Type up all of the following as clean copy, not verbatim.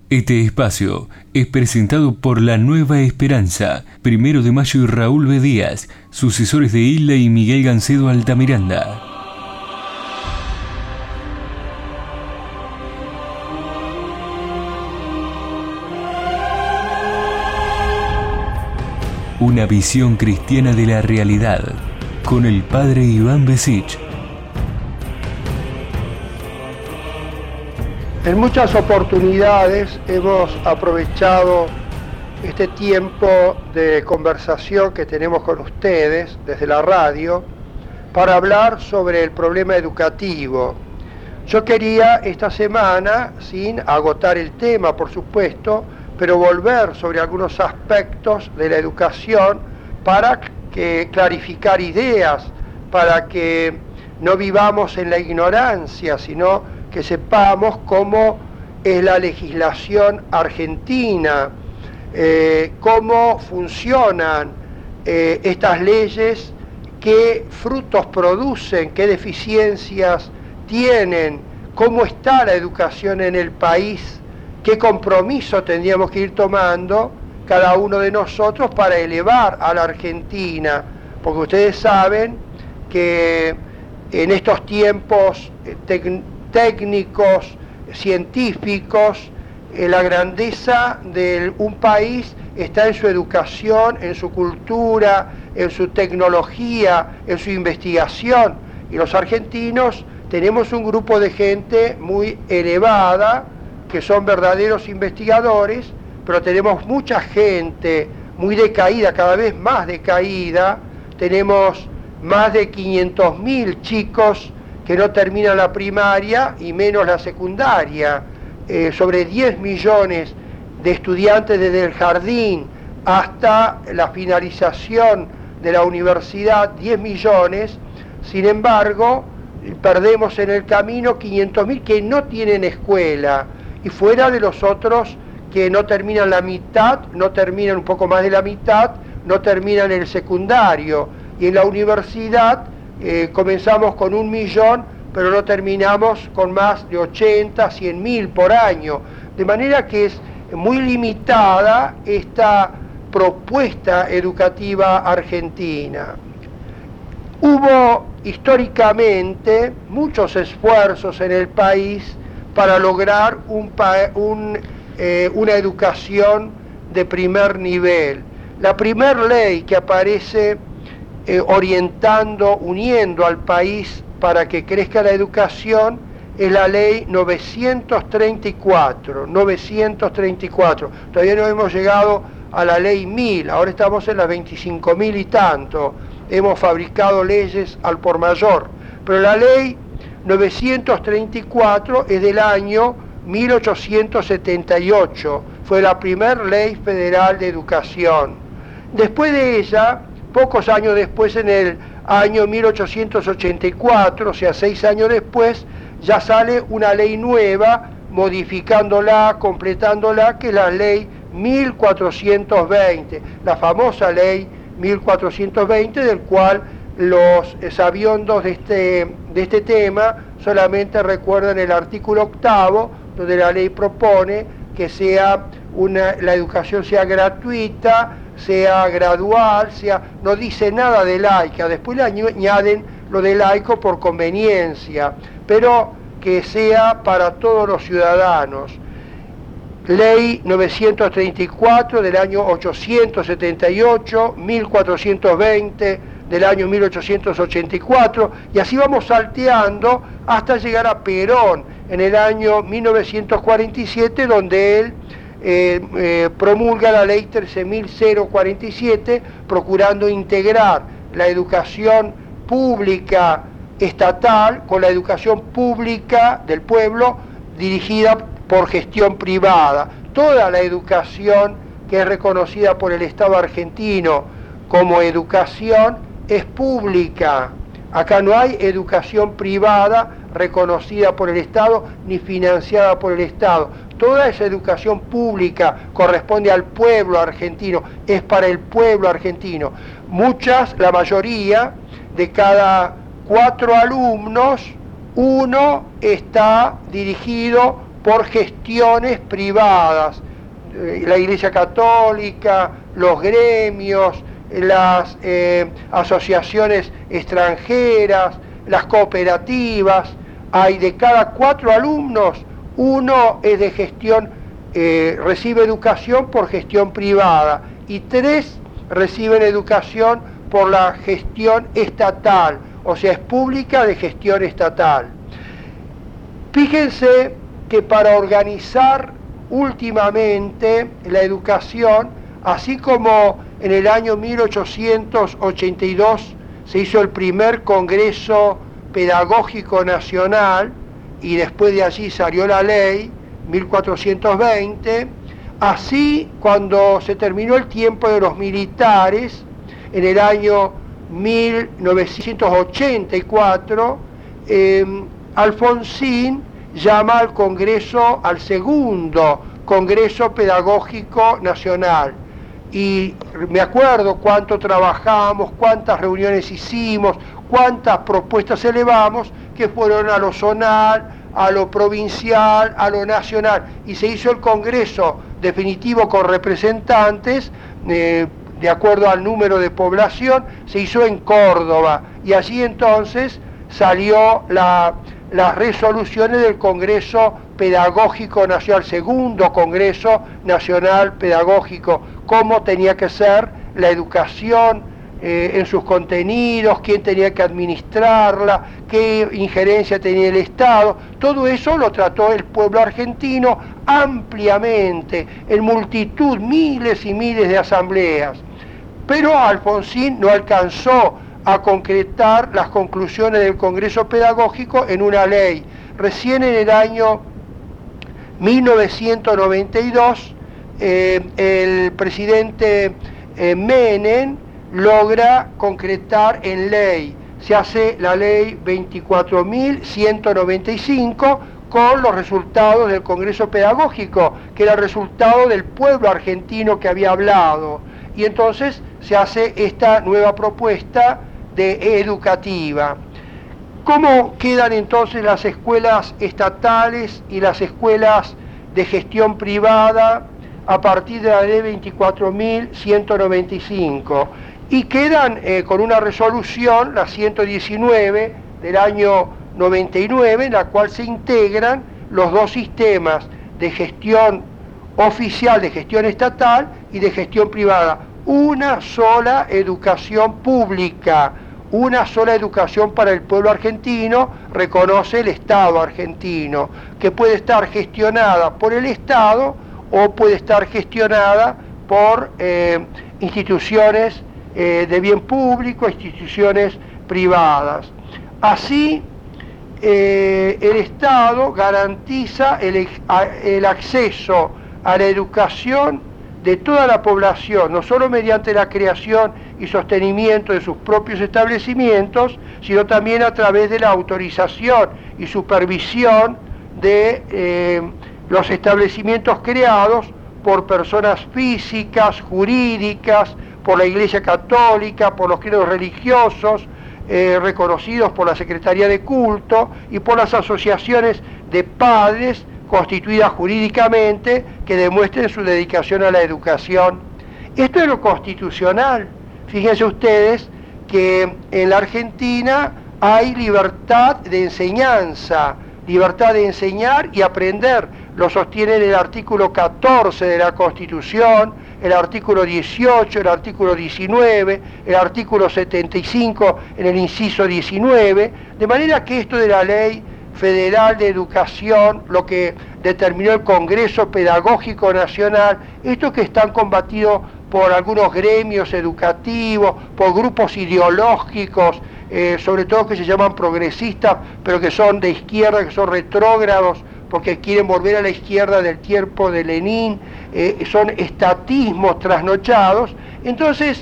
Este espacio es presentado por La Nueva Esperanza, 1 de Mayo y Raúl B. Díaz, sucesores de Hilda y Miguel Gancedo Altamiranda. Una visión cristiana de la realidad, con el padre Iván Besich. En muchas oportunidades hemos aprovechado este tiempo de conversación que tenemos con ustedes desde la radio para hablar sobre el problema educativo. Yo quería esta semana, sin agotar el tema por supuesto, pero volver sobre algunos aspectos de la educación para clarificar ideas, para que no vivamos en la ignorancia, sino que sepamos cómo es la legislación argentina, cómo funcionan estas leyes, qué frutos producen, qué deficiencias tienen, cómo está la educación en el país, qué compromiso tendríamos que ir tomando cada uno de nosotros para elevar a la Argentina, porque ustedes saben que en estos tiempos técnicos, científicos, la grandeza de un país está en su educación, en su cultura, en su tecnología, en su investigación. Y los argentinos tenemos un grupo de gente muy elevada, que son verdaderos investigadores, pero tenemos mucha gente muy decaída, cada vez más decaída. Tenemos más de 500.000 chicos que no terminan la primaria y menos la secundaria, sobre 10 millones de estudiantes desde el jardín hasta la finalización de la universidad, 10 millones, sin embargo, perdemos en el camino 500.000 que no tienen escuela, y fuera de los otros que no terminan la mitad, no terminan un poco más de la mitad, no terminan el secundario, y en la universidad comenzamos con 1 millón, pero no terminamos con más de 80, 100.000 por año. De manera que es muy limitada esta propuesta educativa argentina. Hubo históricamente muchos esfuerzos en el país para lograr una educación de primer nivel. La primer ley que aparece orientando, uniendo al país para que crezca la educación, es la ley 934. Todavía no hemos llegado a la ley 1000, ahora estamos en las 25.000 y tanto. Hemos fabricado leyes al por mayor, pero la ley 934 es del año 1878, fue la primera ley federal de educación. Después de ella, pocos años después, en el año 1884, o sea, 6 años después, ya sale una ley nueva, modificándola, completándola, que es la ley 1420, la famosa ley 1420, del cual los sabiondos de este tema solamente recuerdan el artículo 8, donde la ley propone que la educación sea gratuita, sea gradual, no dice nada de laica, después le añaden lo de laico por conveniencia, pero que sea para todos los ciudadanos. Ley 934 del año 878, 1420 del año 1884, y así vamos salteando hasta llegar a Perón en el año 1947, donde él promulga la ley 13.047, procurando integrar la educación pública estatal con la educación pública del pueblo dirigida por gestión privada. Toda la educación que es reconocida por el Estado argentino como educación es pública. Acá no hay educación privada reconocida por el Estado ni financiada por el Estado. Toda esa educación pública corresponde al pueblo argentino, es para el pueblo argentino. La mayoría de cada 4 alumnos, 1 está dirigido por gestiones privadas, la Iglesia Católica, los gremios, las asociaciones extranjeras, las cooperativas. Hay de cada 4 alumnos, 1 es de gestión, recibe educación por gestión privada y 3 reciben educación por la gestión estatal, o sea, es pública de gestión estatal. Fíjense que para organizar últimamente la educación, así como en el año 1882 se hizo el primer Congreso Pedagógico Nacional y después de allí salió la ley 1420, así cuando se terminó el tiempo de los militares, en el año 1984, Alfonsín llama al Congreso, al segundo Congreso Pedagógico Nacional. Y me acuerdo cuánto trabajamos, cuántas reuniones hicimos, cuántas propuestas elevamos, que fueron a lo zonal, a lo provincial, a lo nacional. Y se hizo el Congreso definitivo con representantes, de acuerdo al número de población, se hizo en Córdoba. Y allí entonces salió las resoluciones del Congreso Pedagógico Nacional, segundo Congreso Nacional Pedagógico, cómo tenía que ser la educación en sus contenidos, quién tenía que administrarla, qué injerencia tenía el Estado. Todo eso lo trató el pueblo argentino ampliamente, en multitud, miles y miles de asambleas. Pero Alfonsín no alcanzó a concretar las conclusiones del Congreso Pedagógico en una ley. Recién en el año 1992, el presidente Menem logra concretar en ley. Se hace la ley 24.195 con los resultados del Congreso Pedagógico, que era el resultado del pueblo argentino que había hablado. Y entonces se hace esta nueva propuesta educativa. ¿Cómo quedan entonces las escuelas estatales y las escuelas de gestión privada a partir de la ley 24.195? Y quedan con una resolución, la 119 del año 99, en la cual se integran los dos sistemas de gestión oficial, de gestión estatal y de gestión privada. Una sola educación pública, una sola educación para el pueblo argentino, reconoce el Estado argentino, que puede estar gestionada por el Estado o puede estar gestionada por instituciones de bien público, instituciones privadas. Así, el Estado garantiza el acceso a la educación de toda la población, no solo mediante la creación y sostenimiento de sus propios establecimientos, sino también a través de la autorización y supervisión de los establecimientos creados por personas físicas, jurídicas, por la Iglesia Católica, por los credos religiosos, reconocidos por la Secretaría de Culto y por las asociaciones de padres constituidas jurídicamente que demuestren su dedicación a la educación. Esto es lo constitucional. Fíjense ustedes que en la Argentina hay libertad de enseñanza, libertad de enseñar y aprender. Lo sostienen el artículo 14 de la Constitución, el artículo 18, el artículo 19, el artículo 75 en el inciso 19, de manera que esto de la Ley Federal de Educación, lo que determinó el Congreso Pedagógico Nacional, esto que están combatidos por algunos gremios educativos, por grupos ideológicos, sobre todo que se llaman progresistas, pero que son de izquierda, que son retrógrados, porque quieren volver a la izquierda del tiempo de Lenin, son estatismos trasnochados. Entonces,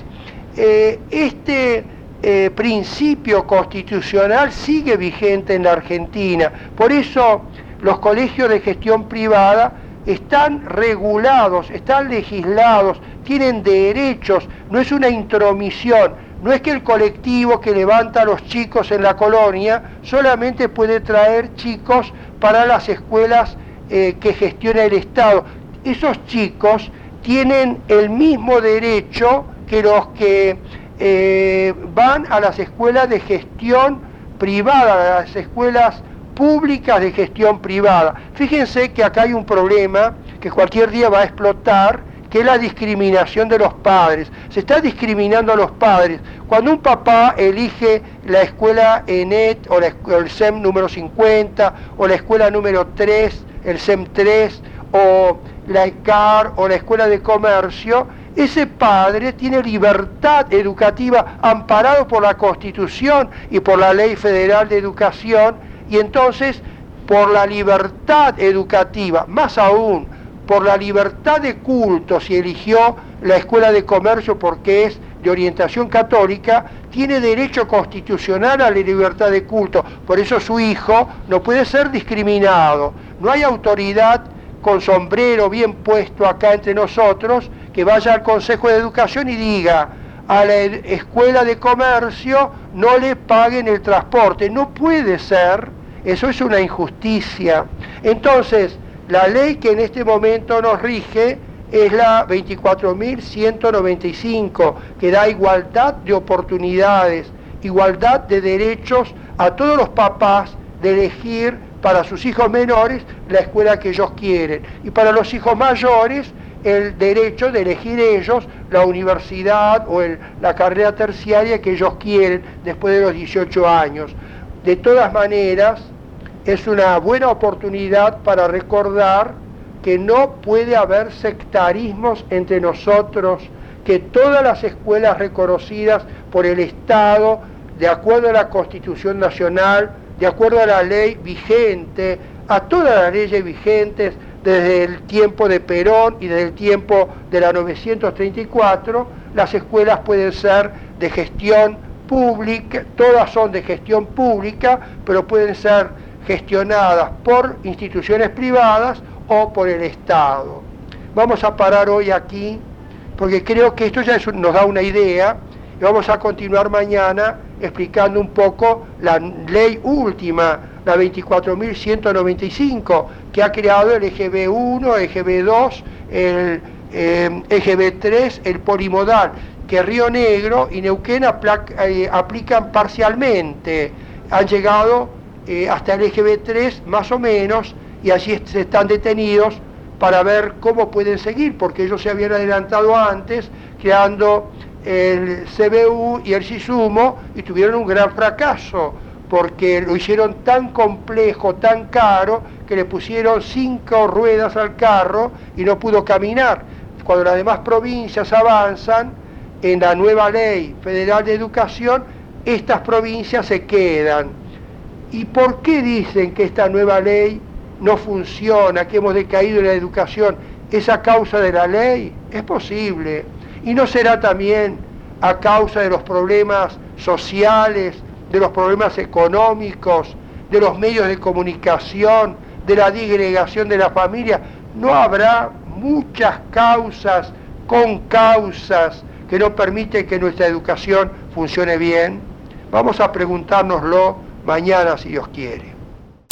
este principio constitucional sigue vigente en la Argentina. Por eso los colegios de gestión privada están regulados, están legislados, tienen derechos, no es una intromisión, no es que el colectivo que levanta a los chicos en la colonia solamente puede traer chicos para las escuelas que gestiona el Estado. Esos chicos tienen el mismo derecho que los que van a las escuelas de gestión privada, a las escuelas públicas de gestión privada. Fíjense que acá hay un problema que cualquier día va a explotar, que es la discriminación de los padres. Se está discriminando a los padres. Cuando un papá elige la escuela ENET o el SEM número 50 o la escuela número 3, el SEM 3 o la ECAR o la escuela de comercio, ese padre tiene libertad educativa amparado por la Constitución y por la Ley Federal de Educación, y entonces por la libertad educativa, más aún por la libertad de culto, si eligió la escuela de comercio porque es de orientación católica, tiene derecho constitucional a la libertad de culto. Por eso su hijo no puede ser discriminado. No hay autoridad con sombrero bien puesto acá entre nosotros que vaya al Consejo de Educación y diga: a la escuela de comercio no le paguen el transporte. No puede ser, eso es una injusticia. Entonces, la ley que en este momento nos rige es la 24.195, que da igualdad de oportunidades, igualdad de derechos a todos los papás de elegir para sus hijos menores la escuela que ellos quieren, y para los hijos mayores el derecho de elegir ellos la universidad o la carrera terciaria que ellos quieren después de los 18 años. De todas maneras, es una buena oportunidad para recordar que no puede haber sectarismos entre nosotros, que todas las escuelas reconocidas por el Estado, de acuerdo a la Constitución Nacional, de acuerdo a la ley vigente, a todas las leyes vigentes desde el tiempo de Perón y desde el tiempo de la 934, las escuelas pueden ser de gestión pública, todas son de gestión pública, pero pueden ser gestionadas por instituciones privadas o por el Estado. Vamos a parar hoy aquí, porque creo que esto ya nos da una idea, y vamos a continuar mañana explicando un poco la ley última, la 24.195, que ha creado el EGB 1, EGB 2, el EGB 3, el polimodal, que Río Negro y Neuquén aplican parcialmente. Han llegado hasta el EGB 3 más o menos, y allí se están detenidos para ver cómo pueden seguir, porque ellos se habían adelantado antes creando el CBU y el SISUMO y tuvieron un gran fracaso porque lo hicieron tan complejo, tan caro, que le pusieron 5 ruedas al carro y no pudo caminar. Cuando las demás provincias avanzan en la nueva Ley Federal de Educación, estas provincias se quedan. ¿Y por qué dicen que esta nueva ley no funciona, que hemos decaído en la educación? ¿Es a causa de la ley? Es posible. ¿Y no será también a causa de los problemas sociales, de los problemas económicos, de los medios de comunicación, de la disgregación de la familia? ¿No habrá muchas causas, concausas, que no permiten que nuestra educación funcione bien? Vamos a preguntárnoslo mañana, si Dios quiere.